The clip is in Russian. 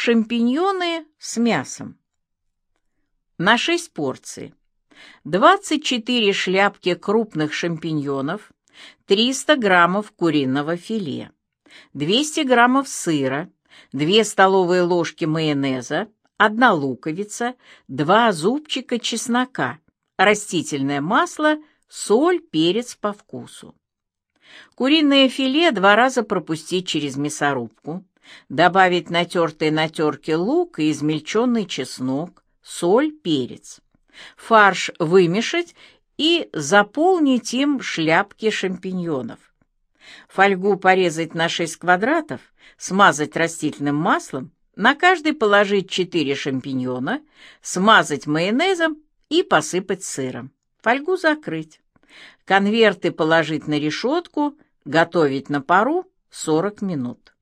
Шампиньоны с мясом. На 6 порций. 24 шляпки крупных шампиньонов, 300 граммов куриного филе, 200 граммов сыра, 2 столовые ложки майонеза, 1 луковица, 2 зубчика чеснока, растительное масло, соль, перец по вкусу. Куриное филе 2 раза пропустить через мясорубку, добавить натертый на терке лук и измельченный чеснок, соль, перец. Фарш вымешать и заполнить им шляпки шампиньонов. Фольгу порезать на 6 квадратов, смазать растительным маслом, на каждый положить 4 шампиньона, смазать майонезом и посыпать сыром. Фольгу закрыть. Конверты положить на решетку, готовить на пару 40 минут.